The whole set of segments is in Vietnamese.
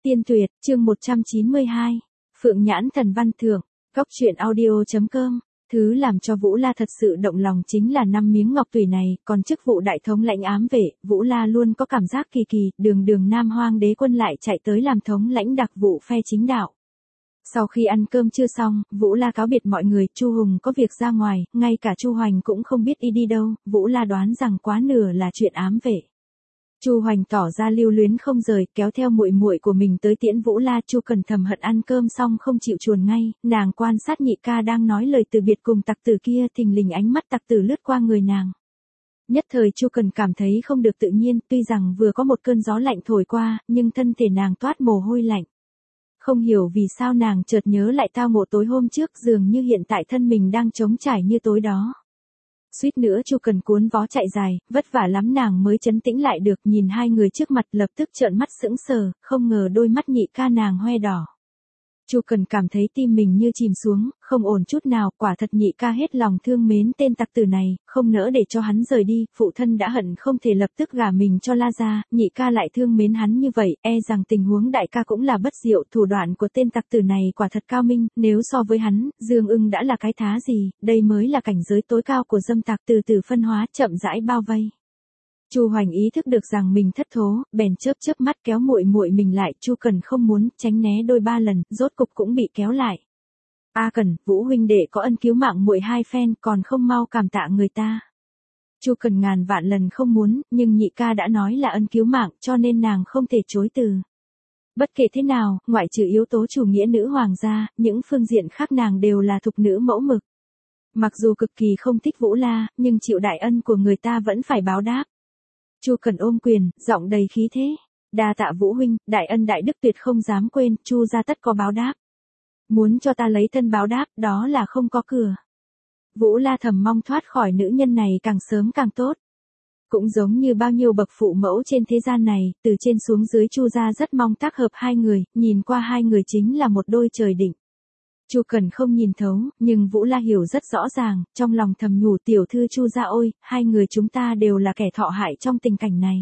Tiên Tuyệt, chương 192. Phượng Nhãn Thần Văn Thưởng, Góc truyện audio.com. Thứ làm cho Vũ La thật sự động lòng chính là 5 miếng ngọc tùy này, còn chức vụ đại thống lãnh ám vệ, Vũ La luôn có cảm giác kỳ kỳ, đường Nam Hoang đế quân lại chạy tới làm thống lãnh đặc vụ phe chính đạo. Sau khi ăn cơm chưa xong, Vũ La cáo biệt mọi người, Chu Hùng có việc ra ngoài, ngay cả Chu Hoành cũng không biết đi đâu, Vũ La đoán rằng quá nửa là chuyện ám vệ. Chu Hoành tỏ ra lưu luyến không rời, kéo theo muội muội của mình tới tiễn Vũ La. Chu Cần thầm hận ăn cơm xong không chịu chuồn ngay, nàng quan sát nhị ca đang nói lời từ biệt cùng tặc tử kia, thình lình ánh mắt tặc tử lướt qua người nàng. Nhất thời Chu Cần cảm thấy không được tự nhiên, tuy rằng vừa có một cơn gió lạnh thổi qua, nhưng thân thể nàng toát mồ hôi lạnh. Không hiểu vì sao nàng chợt nhớ lại tao ngộ tối hôm trước, dường như hiện tại thân mình đang trống trải như tối đó. Suýt nữa Chu Cần cuốn vó chạy dài, vất vả lắm nàng mới trấn tĩnh lại được, nhìn hai người trước mặt lập tức trợn mắt sững sờ, không ngờ đôi mắt nhị ca nàng hoe đỏ. Chu Cần cảm thấy tim mình như chìm xuống, không ổn chút nào, quả thật nhị ca hết lòng thương mến tên tặc tử này, không nỡ để cho hắn rời đi, phụ thân đã hận không thể lập tức gả mình cho La gia, nhị ca lại thương mến hắn như vậy, e rằng tình huống đại ca cũng là bất diệu, thủ đoạn của tên tặc tử này quả thật cao minh, nếu so với hắn, Dương Ưng đã là cái thá gì, đây mới là cảnh giới tối cao của dâm tặc, từ từ phân hóa, chậm rãi bao vây. Chu Hoành ý thức được rằng mình thất thố, bèn chớp mắt kéo muội mình lại, Chu Cần không muốn, tránh né đôi ba lần, rốt cục cũng bị kéo lại. A Cần, Vũ huynh đệ có ân cứu mạng muội 2 phen, còn không mau cảm tạ người ta. Chu Cần ngàn vạn lần không muốn, nhưng nhị ca đã nói là ân cứu mạng, cho nên nàng không thể chối từ. Bất kể thế nào, ngoại trừ yếu tố chủ nghĩa nữ hoàng gia, những phương diện khác nàng đều là thục nữ mẫu mực. Mặc dù cực kỳ không thích Vũ La, nhưng chịu đại ân của người ta vẫn phải báo đáp. Chu Cần ôm quyền, giọng đầy khí thế. Đa tạ Vũ huynh, đại ân đại đức tuyệt không dám quên, Chu gia tất có báo đáp. Muốn cho ta lấy thân báo đáp, đó là không có cửa. Vũ La thầm mong thoát khỏi nữ nhân này càng sớm càng tốt. Cũng giống như bao nhiêu bậc phụ mẫu trên thế gian này, từ trên xuống dưới Chu gia rất mong tác hợp hai người, nhìn qua hai người chính là một đôi trời định. Chu Cần không nhìn thấu, nhưng Vũ La hiểu rất rõ ràng, trong lòng thầm nhủ tiểu thư Chu gia ôi, hai người chúng ta đều là kẻ thọ hại trong tình cảnh này.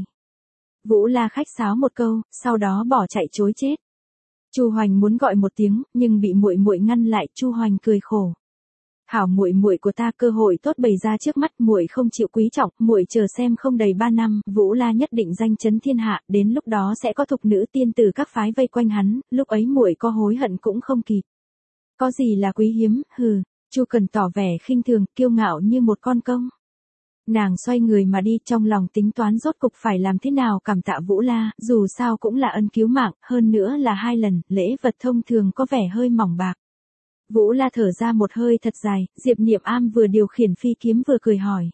Vũ La khách sáo một câu, sau đó bỏ chạy trối chết. Chu Hoành muốn gọi một tiếng, nhưng bị muội ngăn lại, Chu Hoành cười khổ. Hảo muội của ta, cơ hội tốt bày ra trước mắt, muội không chịu quý trọng, muội chờ xem không đầy 3 năm, Vũ La nhất định danh chấn thiên hạ, đến lúc đó sẽ có thục nữ tiên tử các phái vây quanh hắn, lúc ấy muội có hối hận cũng không kịp. Có gì là quý hiếm, hừ, Chu Cần tỏ vẻ khinh thường, kiêu ngạo như một con công. Nàng xoay người mà đi, trong lòng tính toán rốt cục phải làm thế nào cảm tạ Vũ La, dù sao cũng là ân cứu mạng, hơn nữa là 2 lần, lễ vật thông thường có vẻ hơi mỏng bạc. Vũ La thở ra một hơi thật dài, Diệp Niệm Am vừa điều khiển phi kiếm vừa cười hỏi.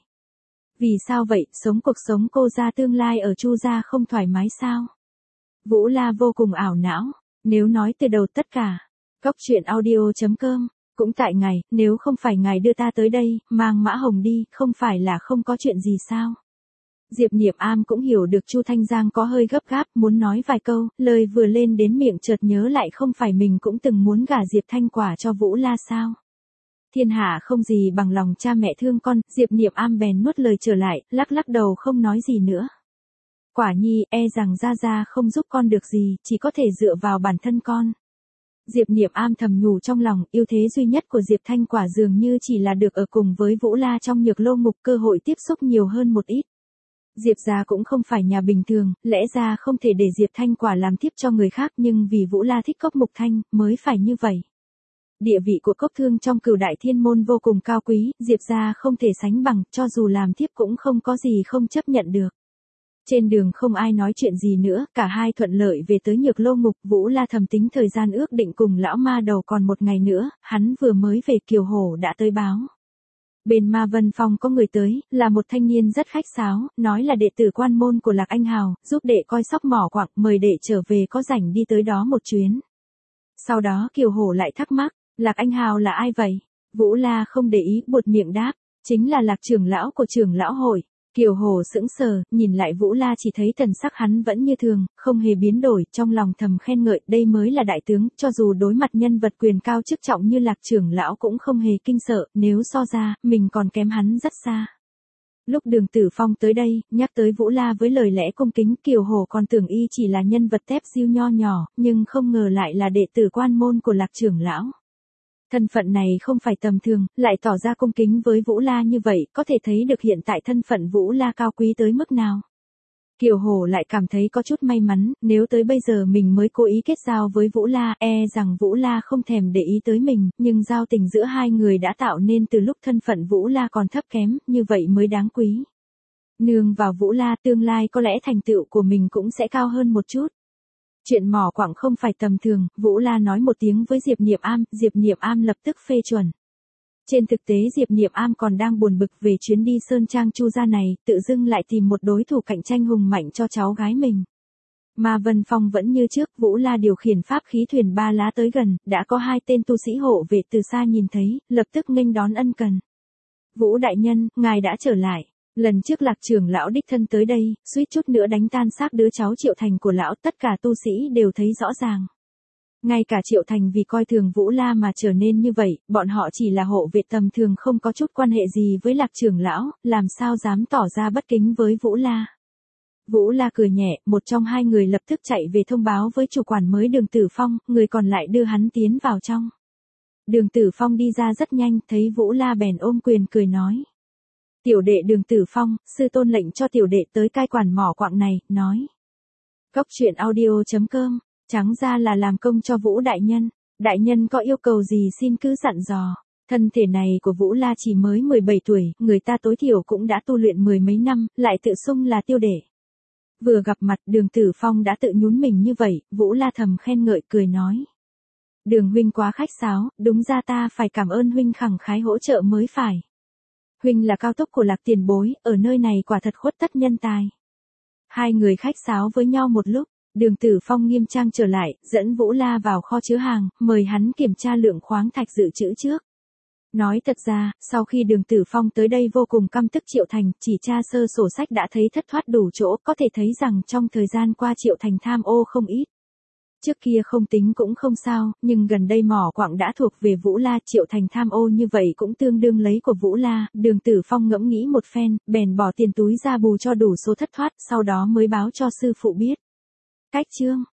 Vì sao vậy, sống cuộc sống cô gia tương lai ở Chu gia không thoải mái sao? Vũ La vô cùng ảo não, nếu nói từ đầu tất cả. Góc truyện audio.com, cũng tại ngài, nếu không phải ngài đưa ta tới đây, mang Mã Hồng đi, không phải là không có chuyện gì sao? Diệp Niệm Am cũng hiểu được Chu Thanh Giang có hơi gấp gáp, muốn nói vài câu, lời vừa lên đến miệng chợt nhớ lại không phải mình cũng từng muốn gả Diệp Thanh Quả cho Vũ La sao? Thiên hạ không gì bằng lòng cha mẹ thương con, Diệp Niệm Am bèn nuốt lời trở lại, lắc đầu không nói gì nữa. Quả nhi, e rằng gia không giúp con được gì, chỉ có thể dựa vào bản thân con. Diệp Niệm Am thầm nhủ trong lòng, ưu thế duy nhất của Diệp Thanh Quả dường như chỉ là được ở cùng với Vũ La trong Nhược Lô Ngục, cơ hội tiếp xúc nhiều hơn một ít. Diệp gia cũng không phải nhà bình thường, lẽ ra không thể để Diệp Thanh Quả làm tiếp cho người khác, nhưng vì Vũ La thích Cốc Mục Thanh, mới phải như vậy. Địa vị của Cốc Thương trong Cửu Đại Thiên môn vô cùng cao quý, Diệp gia không thể sánh bằng, cho dù làm tiếp cũng không có gì không chấp nhận được. Trên đường không ai nói chuyện gì nữa, cả hai thuận lợi về tới Nhược Lô Ngục, Vũ La thầm tính thời gian ước định cùng lão ma đầu còn 1 ngày nữa, hắn vừa mới về Kiều Hổ đã tới báo. Bên Ma Vân Phong có người tới, là một thanh niên rất khách sáo, nói là đệ tử quan môn của Lạc Anh Hào, giúp đệ coi sóc mỏ quặng, mời đệ trở về có rảnh đi tới đó một chuyến. Sau đó Kiều Hổ lại thắc mắc, Lạc Anh Hào là ai vậy? Vũ La không để ý, buột miệng đáp, chính là Lạc trưởng lão của trưởng lão hội. Kiều Hổ sững sờ, nhìn lại Vũ La chỉ thấy thần sắc hắn vẫn như thường, không hề biến đổi, trong lòng thầm khen ngợi, đây mới là đại tướng, cho dù đối mặt nhân vật quyền cao chức trọng như Lạc trưởng lão cũng không hề kinh sợ, nếu so ra, mình còn kém hắn rất xa. Lúc Đường Tử Phong tới đây, nhắc tới Vũ La với lời lẽ cung kính, Kiều Hổ còn tưởng y chỉ là nhân vật tép diêu nho nhỏ, nhưng không ngờ lại là đệ tử quan môn của Lạc trưởng lão. Thân phận này không phải tầm thường, lại tỏ ra cung kính với Vũ La như vậy, có thể thấy được hiện tại thân phận Vũ La cao quý tới mức nào. Kiều Hổ lại cảm thấy có chút may mắn, nếu tới bây giờ mình mới cố ý kết giao với Vũ La, rằng Vũ La không thèm để ý tới mình, nhưng giao tình giữa hai người đã tạo nên từ lúc thân phận Vũ La còn thấp kém, như vậy mới đáng quý. Nương vào Vũ La, tương lai có lẽ thành tựu của mình cũng sẽ cao hơn một chút. Chuyện mỏ quặng không phải tầm thường, Vũ La nói một tiếng với Diệp Niệm Am lập tức phê chuẩn. Trên thực tế Diệp Niệm Am còn đang buồn bực về chuyến đi Sơn Trang Chu gia này, tự dưng lại tìm một đối thủ cạnh tranh hùng mạnh cho cháu gái mình. Mà Vân Phong vẫn như trước, Vũ La điều khiển pháp khí thuyền ba lá tới gần, đã có hai tên tu sĩ hộ vệ từ xa nhìn thấy, lập tức nghênh đón ân cần. Vũ đại nhân, ngài đã trở lại. Lần trước Lạc trưởng lão đích thân tới đây, suýt chút nữa đánh tan xác đứa cháu Triệu Thành của lão, tất cả tu sĩ đều thấy rõ ràng. Ngay cả Triệu Thành vì coi thường Vũ La mà trở nên như vậy, bọn họ chỉ là hộ vệ tầm thường không có chút quan hệ gì với Lạc trưởng lão, làm sao dám tỏ ra bất kính với Vũ La. Vũ La cười nhẹ, một trong hai người lập tức chạy về thông báo với chủ quản mới Đường Tử Phong, người còn lại đưa hắn tiến vào trong. Đường Tử Phong đi ra rất nhanh, thấy Vũ La bèn ôm quyền cười nói. Tiểu đệ Đường Tử Phong, sư tôn lệnh cho tiểu đệ tới cai quản mỏ quặng này, nói. Cốc truyện audio.com, trắng ra là làm công cho Vũ đại nhân. Đại nhân có yêu cầu gì xin cứ dặn dò. Thân thể này của Vũ La chỉ mới 17 tuổi, người ta tối thiểu cũng đã tu luyện mười mấy năm, lại tự xưng là tiêu đệ. Vừa gặp mặt Đường Tử Phong đã tự nhún mình như vậy, Vũ La thầm khen ngợi cười nói. Đường huynh quá khách sáo, đúng ra ta phải cảm ơn huynh khẳng khái hỗ trợ mới phải. Huynh là cao túc của Lạc tiền bối, ở nơi này quả thật khuất tất nhân tài. Hai người khách sáo với nhau một lúc, Đường Tử Phong nghiêm trang trở lại, dẫn Vũ La vào kho chứa hàng, mời hắn kiểm tra lượng khoáng thạch dự trữ trước. Nói thật ra, sau khi Đường Tử Phong tới đây vô cùng căm tức Triệu Thành, chỉ tra sơ sổ sách đã thấy thất thoát đủ chỗ, có thể thấy rằng trong thời gian qua Triệu Thành tham ô không ít. Trước kia không tính cũng không sao, nhưng gần đây mỏ quặng đã thuộc về Vũ La, Triệu Thành tham ô như vậy cũng tương đương lấy của Vũ La. Đường Tử Phong ngẫm nghĩ một phen, bèn bỏ tiền túi ra bù cho đủ số thất thoát, sau đó mới báo cho sư phụ biết. Cách chương